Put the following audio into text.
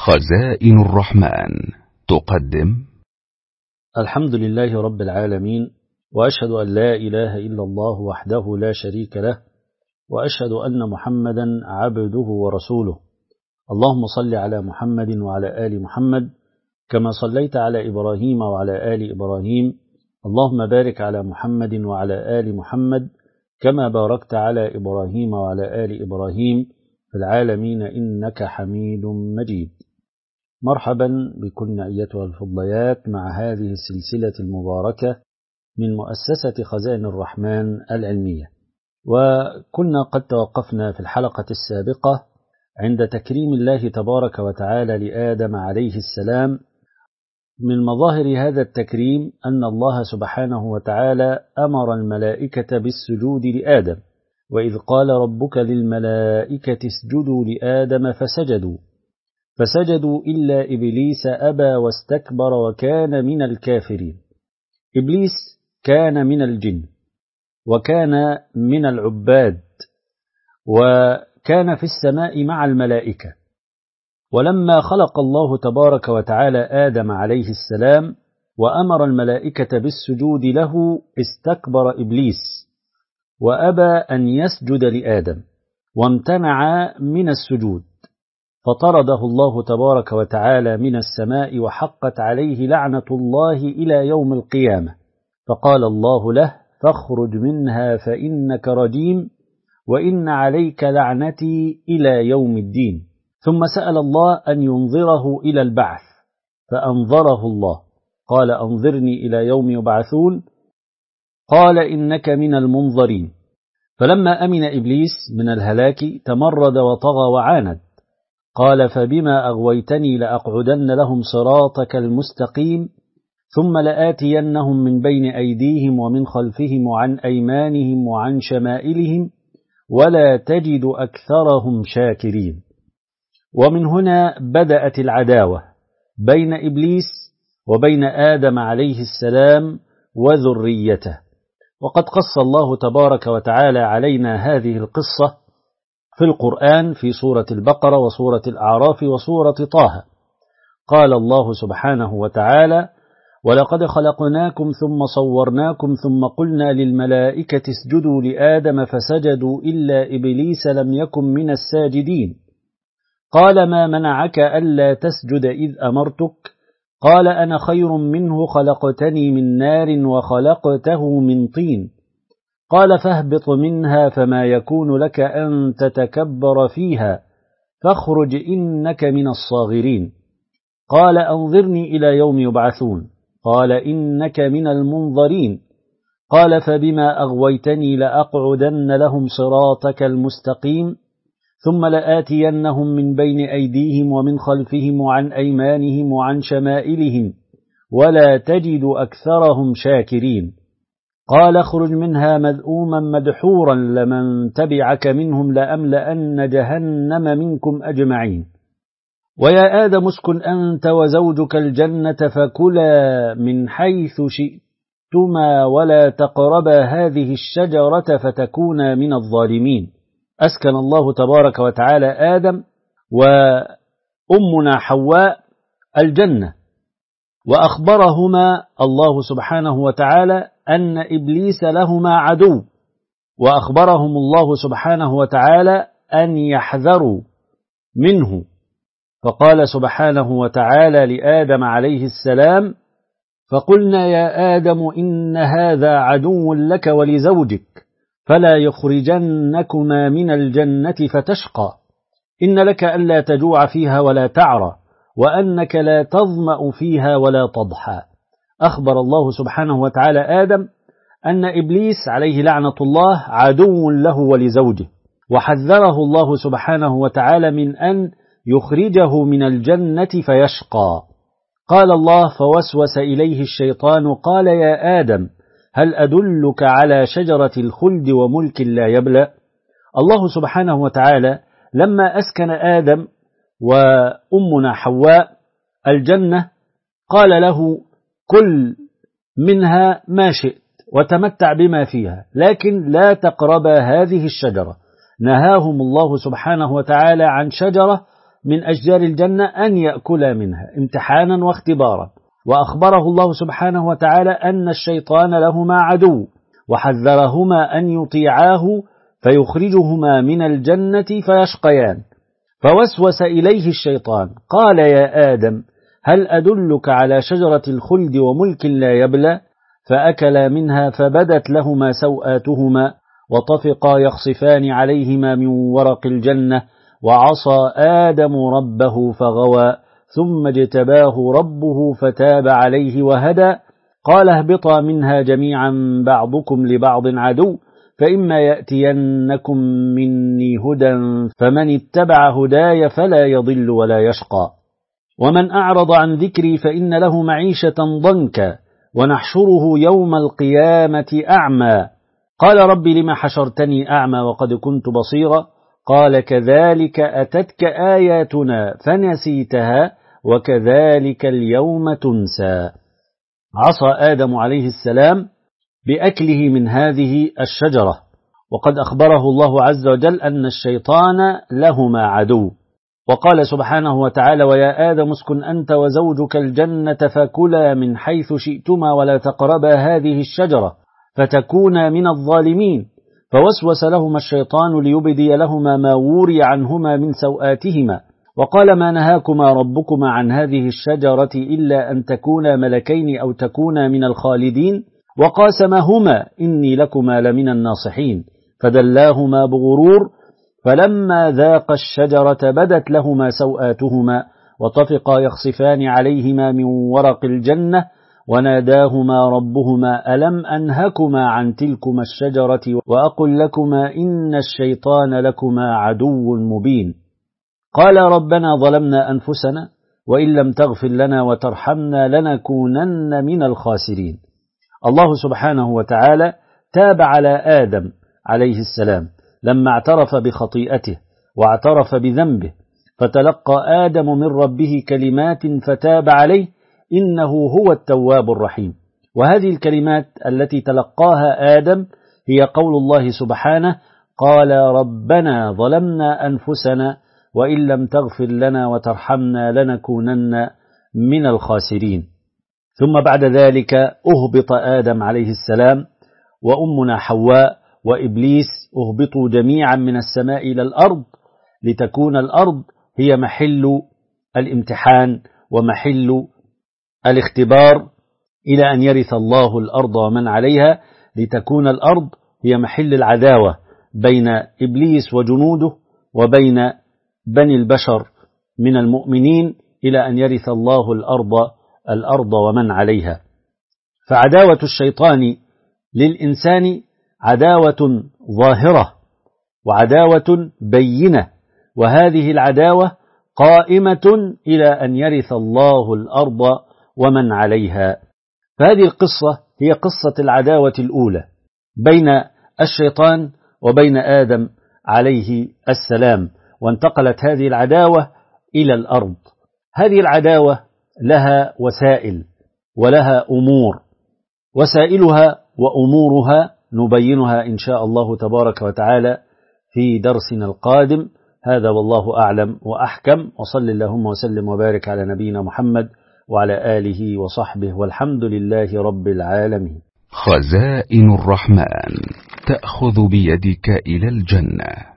خزائن الرحمن تقدم. الحمد لله رب العالمين، وأشهد أن لا إله إلا الله وحده لا شريك له، وأشهد أن محمدا عبده ورسوله. اللهم صل على محمد وعلى آل محمد كما صليت على إبراهيم وعلى آل إبراهيم. اللهم بارك على محمد وعلى آل محمد كما باركت على إبراهيم وعلى آل إبراهيم في العالمين إنك حميد مجيد. مرحبا بكم أيتها الفضليات مع هذه السلسلة المباركة من مؤسسة خزائن الرحمن العلمية. وكنا قد توقفنا في الحلقة السابقة عند تكريم الله تبارك وتعالى لآدم عليه السلام. من مظاهر هذا التكريم أن الله سبحانه وتعالى أمر الملائكة بالسجود لآدم، وإذ قال ربك للملائكة اسجدوا لآدم فسجدوا إلا إبليس أبى واستكبر وكان من الكافرين. إبليس كان من الجن وكان من العباد، وكان في السماء مع الملائكة. ولما خلق الله تبارك وتعالى آدم عليه السلام وأمر الملائكة بالسجود له، استكبر إبليس وأبى أن يسجد لآدم وامتنع من السجود، فطرده الله تبارك وتعالى من السماء وحقت عليه لعنة الله إلى يوم القيامة. فقال الله له: فاخرج منها فإنك رجيم وإن عليك لعنتي إلى يوم الدين. ثم سأل الله أن ينظره إلى البعث فأنظره الله، قال: أنظرني إلى يوم يبعثون، قال: إنك من المنظرين. فلما أمن إبليس من الهلاك تمرد وطغى وعاند، قال: فبما أغويتني لأقعدن لهم صراطك المستقيم ثم لآتينهم من بين أيديهم ومن خلفهم وعن أيمانهم وعن شمائلهم ولا تجد أكثرهم شاكرين. ومن هنا بدأت العداوة بين إبليس وبين آدم عليه السلام وذريته. وقد قص الله تبارك وتعالى علينا هذه القصة في القرآن في سورة البقرة وسورة الأعراف وسورة طه. قال الله سبحانه وتعالى: ولقد خلقناكم ثم صورناكم ثم قلنا للملائكة اسجدوا لآدم فسجدوا إلا إبليس لم يكن من الساجدين. قال: ما منعك ألا تسجد إذ أمرتك؟ قال: أنا خير منه خلقتني من نار وخلقته من طين. قال: فاهبط منها فما يكون لك أن تتكبر فيها فاخرج إنك من الصاغرين. قال: أنظرني إلى يوم يبعثون. قال: إنك من المنظرين. قال: فبما أغويتني لأقعدن لهم صراطك المستقيم ثم لآتينهم من بين أيديهم ومن خلفهم وعن أيمانهم وعن شمائلهم ولا تجد أكثرهم شاكرين. قال: اخرج منها مذءوما مدحورا لمن تبعك منهم لأملأن جهنم منكم أجمعين. ويا آدم اسكن أنت وزوجك الجنة فكلا من حيث شئتما ولا تقربا هذه الشجرة فتكونا من الظالمين. أسكن الله تبارك وتعالى آدم وأمنا حواء الجنة، وأخبرهما الله سبحانه وتعالى أن إبليس لهما عدو، وأخبرهم الله سبحانه وتعالى أن يحذروا منه. فقال سبحانه وتعالى لآدم عليه السلام: فقلنا يا آدم إن هذا عدو لك ولزوجك فلا يخرجنكما من الجنة فتشقى، إن لك ألا تجوع فيها ولا تعرى وأنك لا تظمأ فيها ولا تضحى. أخبر الله سبحانه وتعالى آدم أن إبليس عليه لعنة الله عدو له ولزوجه، وحذره الله سبحانه وتعالى من أن يخرجه من الجنة فيشقى. قال الله: فوسوس إليه الشيطان قال: يا آدم هل أدلك على شجرة الخلد وملك لا يبلى؟ الله سبحانه وتعالى لما أسكن آدم وأمنا حواء الجنة قال له: كل منها ما شئت وتمتع بما فيها، لكن لا تقربا هذه الشجرة. نهاهم الله سبحانه وتعالى عن شجرة من أشجار الجنة أن يأكلا منها امتحانا واختبارا. وأخبره الله سبحانه وتعالى أن الشيطان لهما عدو، وحذرهما أن يطيعاه فيخرجهما من الجنة فيشقيان. فوسوس إليه الشيطان قال: يا آدم هل أدلك على شجرة الخلد وملك لا يبلى؟ فأكلا منها فبدت لهما سوآتهما وطفقا يخصفان عليهما من ورق الجنة، وعصى آدم ربه فغوى، ثم اجتباه ربه فتاب عليه وهدى. قال: اهبطا منها جميعا بعضكم لبعض عدو، فإما يأتينكم مني هدى فمن اتبع هداي فلا يضل ولا يشقى، ومن أعرض عن ذكري فإن له معيشة ضنكا ونحشره يوم القيامة أعمى. قال: رب لما حشرتني أعمى وقد كنت بصيرا؟ قال: كذلك أتتك آياتنا فنسيتها وكذلك اليوم تنسى. عصى آدم عليه السلام بأكله من هذه الشجرة، وقد أخبره الله عز وجل أن الشيطان لهما عدو. وقال سبحانه وتعالى: ويا آدم اسكن أنت وزوجك الجنة فكلا من حيث شئتما ولا تقربا هذه الشجرة فتكونا من الظالمين. فوسوس لهما الشيطان ليبدي لهما ما وري عنهما من سوآتهما، وقال: ما نهاكما ربكما عن هذه الشجرة إلا أن تكونا ملكين أو تكونا من الخالدين؟ وقاسمهما إني لكما لمن الناصحين، فدلاهما بغرور، فلما ذاقا الشجرة بدت لهما سوآتهما وطفقا يخصفان عليهما من ورق الجنة، وناداهما ربهما ألم أنهكما عن تلكما الشجرة وأقل لكما إن الشيطان لكما عدو مبين. قال: ربنا ظلمنا أنفسنا وإن لم تغفر لنا وترحمنا لنكونن من الخاسرين. الله سبحانه وتعالى تاب على آدم عليه السلام لما اعترف بخطيئته واعترف بذنبه، فتلقى آدم من ربه كلمات فتاب عليه إنه هو التواب الرحيم. وهذه الكلمات التي تلقاها آدم هي قول الله سبحانه: قال ربنا ظلمنا أنفسنا وإن لم تغفر لنا وترحمنا لنكونن من الخاسرين. ثم بعد ذلك أهبط آدم عليه السلام وأمنا حواء وإبليس، أهبطوا جميعا من السماء إلى الأرض لتكون الأرض هي محل الامتحان ومحل الاختبار، إلى أن يرث الله الأرض ومن عليها، لتكون الأرض هي محل العداوة بين إبليس وجنوده وبين بني البشر من المؤمنين، إلى أن يرث الله الأرض ومن عليها. فعداوة الشيطان للإنسان عداوة ظاهرة وعداوة بينة، وهذه العداوة قائمة إلى أن يرث الله الأرض ومن عليها. فهذه القصة هي قصة العداوة الأولى بين الشيطان وبين آدم عليه السلام، وانتقلت هذه العداوة إلى الأرض. هذه العداوة لها وسائل ولها أمور، وسائلها وأمورها نبينها إن شاء الله تبارك وتعالى في درسنا القادم. هذا والله أعلم وأحكم، وصل اللهم وسلم وبارك على نبينا محمد وعلى آله وصحبه، والحمد لله رب العالمين. خزائن الرحمن تأخذ بيدك إلى الجنة.